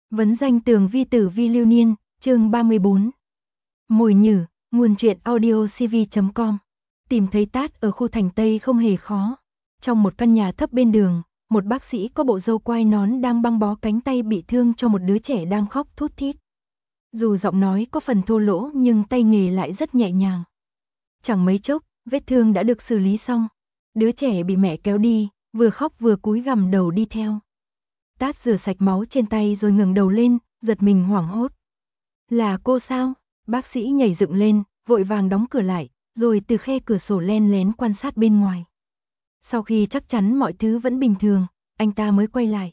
Vấn danh tường vi tử vi lưu niên, chương 34. Mồi nhử, nguồn truyện audio cv.com. Tìm thấy Tát ở khu thành Tây không hề khó. Trong một căn nhà thấp bên đường, một bác sĩ có bộ râu quai nón đang băng bó cánh tay bị thương cho một đứa trẻ đang khóc thút thít. Dù giọng nói có phần thô lỗ nhưng tay nghề lại rất nhẹ nhàng. Chẳng mấy chốc, vết thương đã được xử lý xong. Đứa trẻ bị mẹ kéo đi, vừa khóc vừa cúi gằm đầu đi theo. Tát rửa sạch máu trên tay rồi ngẩng đầu lên, giật mình hoảng hốt. Là cô sao? Bác sĩ nhảy dựng lên, vội vàng đóng cửa lại, rồi từ khe cửa sổ len lén quan sát bên ngoài. Sau khi chắc chắn mọi thứ vẫn bình thường, anh ta mới quay lại.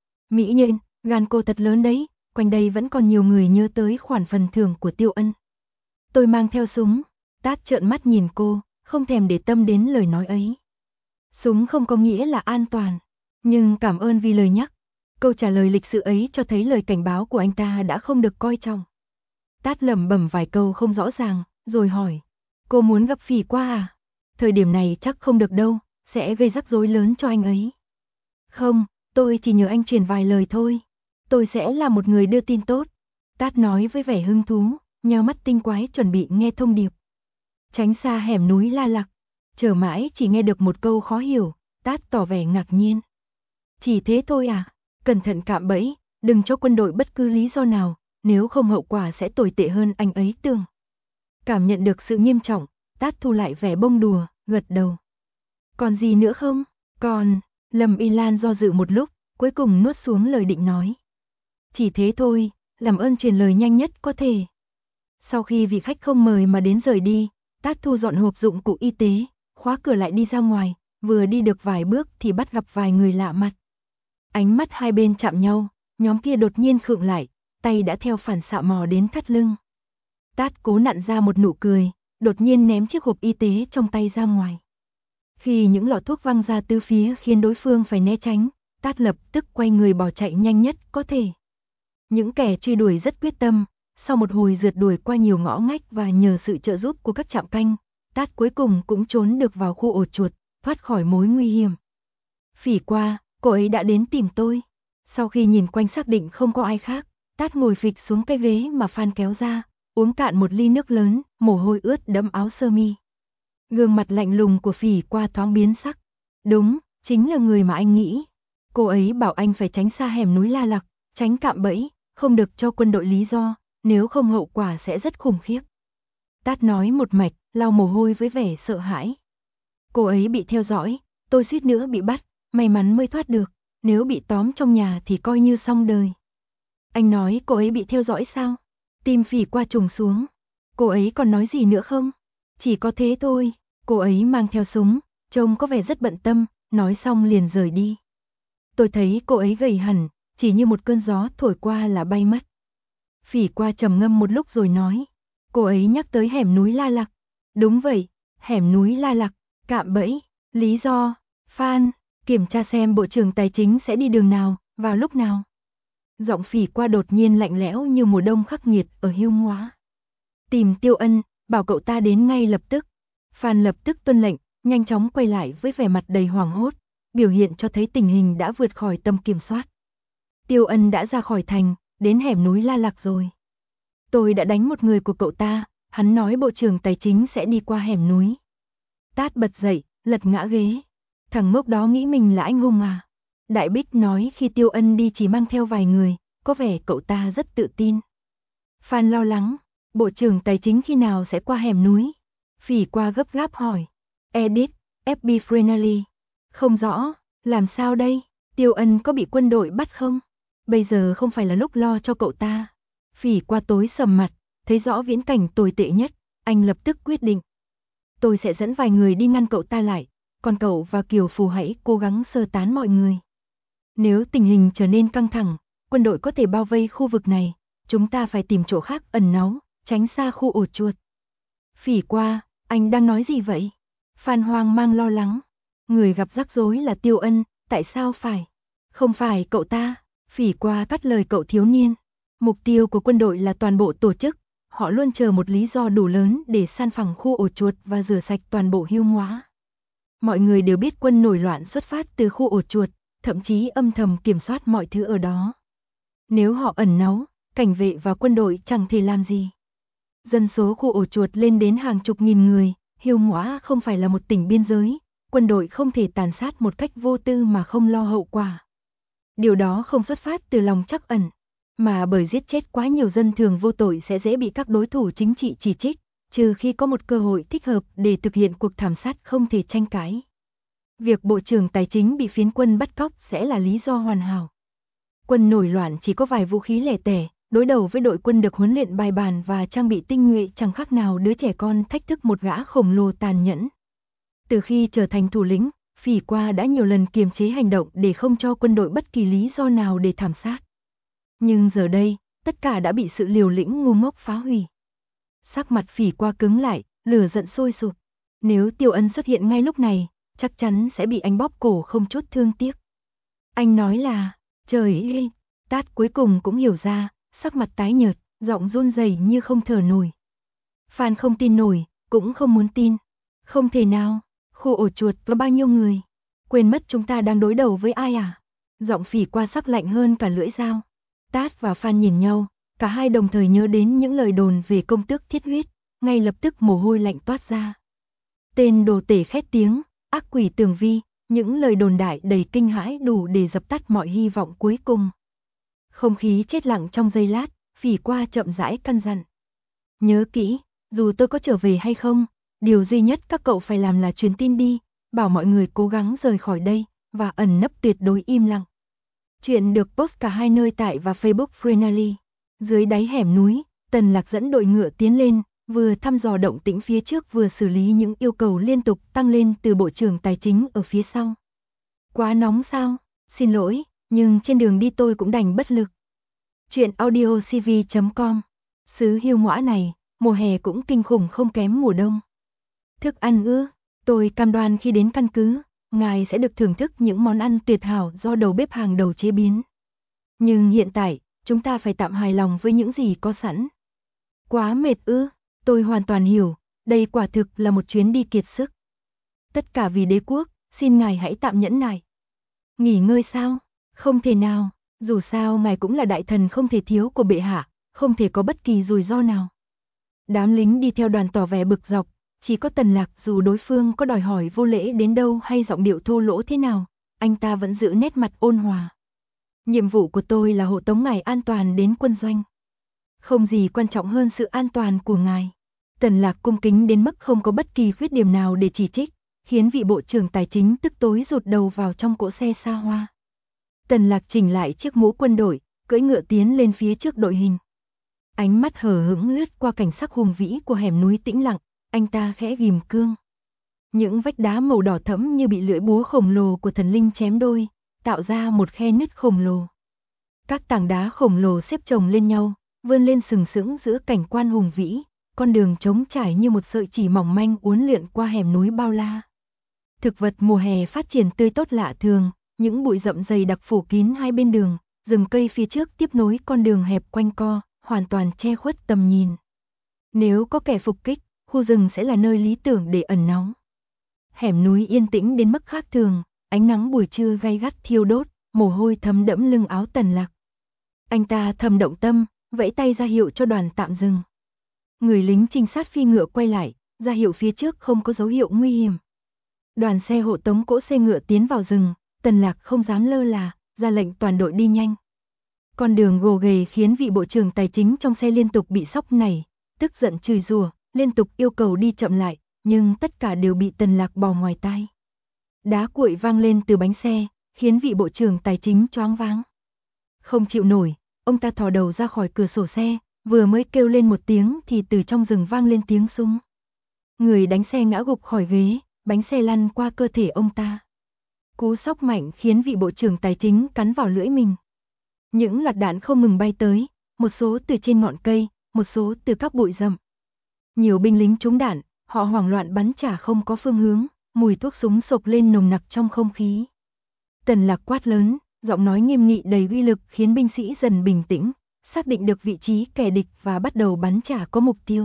Mỹ Nhân, gan cô thật lớn đấy, quanh đây vẫn còn nhiều người nhớ tới khoản phần thưởng của Tiêu Ân. Tôi mang theo súng. Tát trợn mắt nhìn cô, không thèm để tâm đến lời nói ấy. Súng không có nghĩa là an toàn, nhưng cảm ơn vì lời nhắc. Câu trả lời lịch sự ấy cho thấy lời cảnh báo của anh ta đã không được coi trọng. Tát lẩm bẩm vài câu không rõ ràng, rồi hỏi. Cô muốn gặp Phỉ Qua à? Thời điểm này chắc không được đâu, sẽ gây rắc rối lớn cho anh ấy. Không, tôi chỉ nhờ anh truyền vài lời thôi. Tôi sẽ là một người đưa tin tốt. Tát nói với vẻ hứng thú, nheo mắt tinh quái chuẩn bị nghe thông điệp. Tránh xa hẻm núi La Lặc. Chờ mãi chỉ nghe được một câu khó hiểu, Tát tỏ vẻ ngạc nhiên. Chỉ thế thôi à? Cẩn thận cạm bẫy, đừng cho quân đội bất cứ lý do nào, nếu không hậu quả sẽ tồi tệ hơn anh ấy tưởng. Cảm nhận được sự nghiêm trọng, Tát thu lại vẻ bông đùa, gật đầu. Còn gì nữa không? Còn, Lâm Y Lan do dự một lúc, cuối cùng nuốt xuống lời định nói. Chỉ thế thôi, làm ơn truyền lời nhanh nhất có thể. Sau khi vị khách không mời mà đến rời đi, Tát thu dọn hộp dụng cụ y tế, khóa cửa lại đi ra ngoài, vừa đi được vài bước thì bắt gặp vài người lạ mặt. Ánh mắt hai bên chạm nhau, nhóm kia đột nhiên khựng lại, tay đã theo phản xạ mò đến thắt lưng. Tát cố nặn ra một nụ cười, đột nhiên ném chiếc hộp y tế trong tay ra ngoài. Khi những lọ thuốc văng ra tứ phía khiến đối phương phải né tránh, Tát lập tức quay người bỏ chạy nhanh nhất có thể. Những kẻ truy đuổi rất quyết tâm, sau một hồi rượt đuổi qua nhiều ngõ ngách và nhờ sự trợ giúp của các trạm canh, Tát cuối cùng cũng trốn được vào khu ổ chuột, thoát khỏi mối nguy hiểm. Phỉ Qua, cô ấy đã đến tìm tôi. Sau khi nhìn quanh xác định không có ai khác, Tát ngồi phịch xuống cái ghế mà Phan kéo ra, uống cạn một ly nước lớn, mồ hôi ướt đẫm áo sơ mi. Gương mặt lạnh lùng của Phỉ Qua thoáng biến sắc. Đúng, chính là người mà anh nghĩ. Cô ấy bảo anh phải tránh xa hẻm núi La Lặc, tránh cạm bẫy, không được cho quân đội lý do, nếu không hậu quả sẽ rất khủng khiếp. Tát nói một mạch, lau mồ hôi với vẻ sợ hãi. Cô ấy bị theo dõi, tôi suýt nữa bị bắt, may mắn mới thoát được, nếu bị tóm trong nhà thì coi như xong đời. Anh nói cô ấy bị theo dõi sao? Tim Phỉ Qua trùng xuống. Cô ấy còn nói gì nữa không? Chỉ có thế thôi, cô ấy mang theo súng, trông có vẻ rất bận tâm, nói xong liền rời đi. Tôi thấy cô ấy gầy hẳn, chỉ như một cơn gió thổi qua là bay mất. Phỉ Qua trầm ngâm một lúc rồi nói, cô ấy nhắc tới hẻm núi La Lặc. Đúng vậy, hẻm núi La Lặc, cạm bẫy, lý do, Phan, kiểm tra xem Bộ trưởng Tài chính sẽ đi đường nào, vào lúc nào. Giọng Phỉ Qua đột nhiên lạnh lẽo như mùa đông khắc nghiệt ở Hưu Hóa. Tìm Tiêu Ân, bảo cậu ta đến ngay lập tức. Phan lập tức tuân lệnh, nhanh chóng quay lại với vẻ mặt đầy hoảng hốt, biểu hiện cho thấy tình hình đã vượt khỏi tầm kiểm soát. Tiêu Ân đã ra khỏi thành, đến hẻm núi La Lặc rồi. Tôi đã đánh một người của cậu ta, hắn nói Bộ trưởng Tài chính sẽ đi qua hẻm núi. Tát bật dậy, lật ngã ghế. Thằng ngốc đó nghĩ mình là anh hùng à? Đại Bích nói khi Tiêu Ân đi chỉ mang theo vài người, có vẻ cậu ta rất tự tin. Phan lo lắng, Bộ trưởng Tài chính khi nào sẽ qua hẻm núi? Phỉ Qua gấp gáp hỏi. Edit, FB Friendly. Không rõ, làm sao đây? Tiêu Ân có bị quân đội bắt không? Bây giờ không phải là lúc lo cho cậu ta. Phỉ Qua tối sầm mặt, thấy rõ viễn cảnh tồi tệ nhất, anh lập tức quyết định. Tôi sẽ dẫn vài người đi ngăn cậu ta lại, còn cậu và Kiều Phù hãy cố gắng sơ tán mọi người. Nếu tình hình trở nên căng thẳng, quân đội có thể bao vây khu vực này, chúng ta phải tìm chỗ khác ẩn náu, tránh xa khu ổ chuột. Phỉ Qua, anh đang nói gì vậy? Phan hoang mang lo lắng. Người gặp rắc rối là Tiêu Ân, tại sao phải? Không phải cậu ta. Phỉ Qua cắt lời cậu thiếu niên. Mục tiêu của quân đội là toàn bộ tổ chức, họ luôn chờ một lý do đủ lớn để san phẳng khu ổ chuột và rửa sạch toàn bộ Hưu Hóa. Mọi người đều biết quân nổi loạn xuất phát từ khu ổ chuột, thậm chí âm thầm kiểm soát mọi thứ ở đó. Nếu họ ẩn náu, cảnh vệ và quân đội chẳng thể làm gì. Dân số khu ổ chuột lên đến hàng chục nghìn người, Hiêu Ngõa không phải là một tỉnh biên giới, quân đội không thể tàn sát một cách vô tư mà không lo hậu quả. Điều đó không xuất phát từ lòng trắc ẩn, mà bởi giết chết quá nhiều dân thường vô tội sẽ dễ bị các đối thủ chính trị chỉ trích, trừ khi có một cơ hội thích hợp để thực hiện cuộc thảm sát không thể tranh cãi. Việc Bộ trưởng Tài chính bị phiến quân bắt cóc sẽ là lý do hoàn hảo. Quân nổi loạn chỉ có vài vũ khí lẻ tẻ, đối đầu với đội quân được huấn luyện bài bản và trang bị tinh nhuệ chẳng khác nào đứa trẻ con thách thức một gã khổng lồ tàn nhẫn. Từ khi trở thành thủ lĩnh, Phỉ Qua đã nhiều lần kiềm chế hành động để không cho quân đội bất kỳ lý do nào để thảm sát. Nhưng giờ đây, tất cả đã bị sự liều lĩnh ngu ngốc phá hủy. Sắc mặt Phỉ Qua cứng lại, lửa giận sôi sục. Nếu Tiêu Ân xuất hiện ngay lúc này, chắc chắn sẽ bị anh bóp cổ không chút thương tiếc. Anh nói là, trời ơi, Tát cuối cùng cũng hiểu ra, sắc mặt tái nhợt, giọng run rẩy như không thở nổi. Phan không tin nổi, cũng không muốn tin. Không thể nào, khu ổ chuột có bao nhiêu người? Quên mất chúng ta đang đối đầu với ai à? Giọng Phỉ Qua sắc lạnh hơn cả lưỡi dao. Tát và Phan nhìn nhau, cả hai đồng thời nhớ đến những lời đồn về công tước thiết huyết, ngay lập tức mồ hôi lạnh toát ra. Tên đồ tể khét tiếng, ác quỷ tường vi, những lời đồn đại đầy kinh hãi đủ để dập tắt mọi hy vọng cuối cùng. Không khí chết lặng trong giây lát, Phỉ Qua chậm rãi căn dặn. Nhớ kỹ, dù tôi có trở về hay không, điều duy nhất các cậu phải làm là truyền tin đi, bảo mọi người cố gắng rời khỏi đây, và ẩn nấp tuyệt đối im lặng. Chuyện được post cả hai nơi tại và Facebook Frenally. Dưới đáy hẻm núi, Tần Lạc dẫn đội ngựa tiến lên, vừa thăm dò động tĩnh phía trước vừa xử lý những yêu cầu liên tục tăng lên từ Bộ trưởng Tài chính ở phía sau. Quá nóng sao? Xin lỗi, nhưng trên đường đi tôi cũng đành bất lực. Chuyện audiocv.com. Xứ Hiêu Ngõa này, mùa hè cũng kinh khủng không kém mùa đông. Thức ăn ư? Tôi cam đoan khi đến căn cứ, ngài sẽ được thưởng thức những món ăn tuyệt hảo do đầu bếp hàng đầu chế biến. Nhưng hiện tại, chúng ta phải tạm hài lòng với những gì có sẵn. Quá mệt ư? Tôi hoàn toàn hiểu, đây quả thực là một chuyến đi kiệt sức. Tất cả vì đế quốc, xin ngài hãy tạm nhẫn nại. Nghỉ ngơi sao? Không thể nào, dù sao ngài cũng là đại thần không thể thiếu của bệ hạ, không thể có bất kỳ rủi ro nào. Đám lính đi theo đoàn tỏ vẻ bực dọc, chỉ có Tần Lạc dù đối phương có đòi hỏi vô lễ đến đâu hay giọng điệu thô lỗ thế nào, anh ta vẫn giữ nét mặt ôn hòa. Nhiệm vụ của tôi là hộ tống ngài an toàn đến quân doanh. Không gì quan trọng hơn sự an toàn của ngài. Tần Lạc cung kính đến mức không có bất kỳ khuyết điểm nào để chỉ trích, khiến vị bộ trưởng tài chính tức tối rụt đầu vào trong cỗ xe xa hoa. Tần Lạc chỉnh lại chiếc mũ quân đội, cưỡi ngựa tiến lên phía trước đội hình. Ánh mắt hờ hững lướt qua cảnh sắc hùng vĩ của hẻm núi tĩnh lặng, anh ta khẽ ghim cương. Những vách đá màu đỏ thẫm như bị lưỡi búa khổng lồ của thần linh chém đôi, tạo ra một khe nứt khổng lồ. Các tảng đá khổng lồ xếp chồng lên nhau, vươn lên sừng sững giữa cảnh quan hùng vĩ, con đường trống trải như một sợi chỉ mỏng manh uốn lượn qua hẻm núi bao la. Thực vật mùa hè phát triển tươi tốt lạ thường, những bụi rậm dày đặc phủ kín hai bên đường, rừng cây phía trước tiếp nối con đường hẹp quanh co, hoàn toàn che khuất tầm nhìn. Nếu có kẻ phục kích, khu rừng sẽ là nơi lý tưởng để ẩn náu. Hẻm núi yên tĩnh đến mức khác thường, ánh nắng buổi trưa gay gắt thiêu đốt, mồ hôi thấm đẫm lưng áo Tần Lạc. Anh ta thầm động tâm, vẫy tay ra hiệu cho đoàn tạm dừng. Người lính trinh sát phi ngựa quay lại, ra hiệu phía trước không có dấu hiệu nguy hiểm. Đoàn xe hộ tống cỗ xe ngựa tiến vào rừng, Tần Lạc không dám lơ là, ra lệnh toàn đội đi nhanh. Con đường gồ ghề khiến vị bộ trưởng tài chính trong xe liên tục bị sóc nảy, tức giận chửi rủa, liên tục yêu cầu đi chậm lại, nhưng tất cả đều bị Tần Lạc bỏ ngoài tai. Đá cuội vang lên từ bánh xe, khiến vị bộ trưởng tài chính choáng váng. Không chịu nổi, ông ta thò đầu ra khỏi cửa sổ xe, vừa mới kêu lên một tiếng thì từ trong rừng vang lên tiếng súng. Người đánh xe ngã gục khỏi ghế, bánh xe lăn qua cơ thể ông ta. Cú sốc mạnh khiến vị bộ trưởng tài chính cắn vào lưỡi mình. Những loạt đạn không ngừng bay tới, một số từ trên ngọn cây, một số từ các bụi rậm. Nhiều binh lính trúng đạn, họ hoảng loạn bắn trả không có phương hướng, mùi thuốc súng sộc lên nồng nặc trong không khí. Tần Lạc quát lớn, giọng nói nghiêm nghị đầy uy lực khiến binh sĩ dần bình tĩnh, xác định được vị trí kẻ địch và bắt đầu bắn trả có mục tiêu.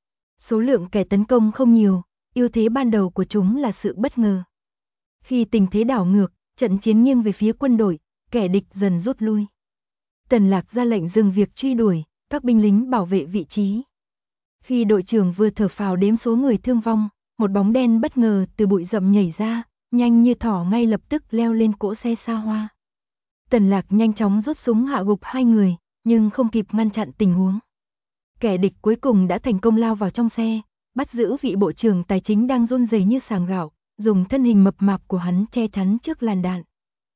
Số lượng kẻ tấn công không nhiều, ưu thế ban đầu của chúng là sự bất ngờ. Khi tình thế đảo ngược, trận chiến nghiêng về phía quân đội, kẻ địch dần rút lui. Tần Lạc ra lệnh dừng việc truy đuổi, các binh lính bảo vệ vị trí. Khi đội trưởng vừa thở phào đếm số người thương vong, một bóng đen bất ngờ từ bụi rậm nhảy ra, nhanh như thỏ ngay lập tức leo lên cỗ xe xa hoa. Tần Lạc nhanh chóng rút súng hạ gục hai người, nhưng không kịp ngăn chặn tình huống. Kẻ địch cuối cùng đã thành công lao vào trong xe, bắt giữ vị bộ trưởng tài chính đang run rẩy như sàng gạo, dùng thân hình mập mạp của hắn che chắn trước làn đạn.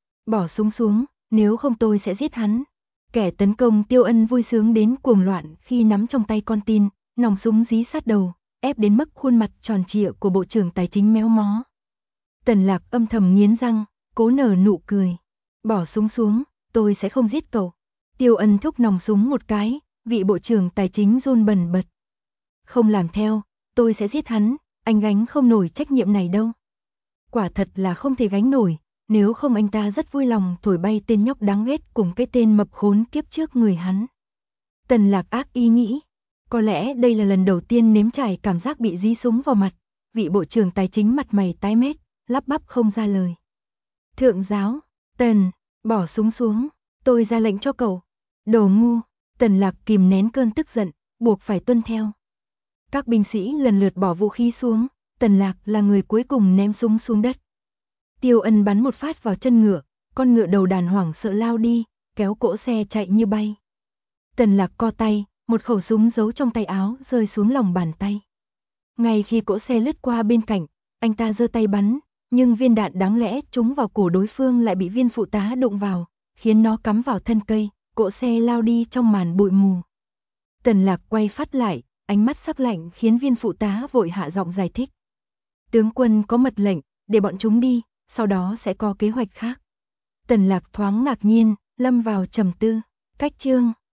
Bỏ súng xuống, nếu không tôi sẽ giết hắn. Kẻ tấn công Tiêu Ân vui sướng đến cuồng loạn khi nắm trong tay con tin, nòng súng dí sát đầu, ép đến mức khuôn mặt tròn trịa của bộ trưởng tài chính méo mó. Tần Lạc âm thầm nghiến răng, cố nở nụ cười. Bỏ súng xuống, tôi sẽ không giết cậu. Tiêu Ân thúc nòng súng một cái, vị bộ trưởng tài chính run bần bật. Không làm theo, tôi sẽ giết hắn, anh gánh không nổi trách nhiệm này đâu. Quả thật là không thể gánh nổi, nếu không anh ta rất vui lòng thổi bay tên nhóc đáng ghét cùng cái tên mập khốn kiếp trước người hắn. Tần Lạc ác ý nghĩ, có lẽ đây là lần đầu tiên nếm trải cảm giác bị dí súng vào mặt, vị bộ trưởng tài chính mặt mày tái mét, lắp bắp không ra lời. Thượng giáo, Tần, bỏ súng xuống, tôi ra lệnh cho cậu. Đồ ngu, Tần Lạc kìm nén cơn tức giận, buộc phải tuân theo. Các binh sĩ lần lượt bỏ vũ khí xuống, Tần Lạc là người cuối cùng ném súng xuống đất. Tiêu Ân bắn một phát vào chân ngựa, con ngựa đầu đàn hoảng sợ lao đi, kéo cỗ xe chạy như bay. Tần Lạc co tay, một khẩu súng giấu trong tay áo rơi xuống lòng bàn tay. Ngay khi cỗ xe lướt qua bên cạnh, anh ta giơ tay bắn, nhưng viên đạn đáng lẽ trúng vào cổ đối phương lại bị viên phụ tá đụng vào, khiến nó cắm vào thân cây, cỗ xe lao đi trong màn bụi mù. Tần Lạc quay phát lại, ánh mắt sắc lạnh khiến viên phụ tá vội hạ giọng giải thích. Tướng quân có mật lệnh, để bọn chúng đi, sau đó sẽ có kế hoạch khác. Tần Lạc thoáng ngạc nhiên, lâm vào trầm tư. Cách chương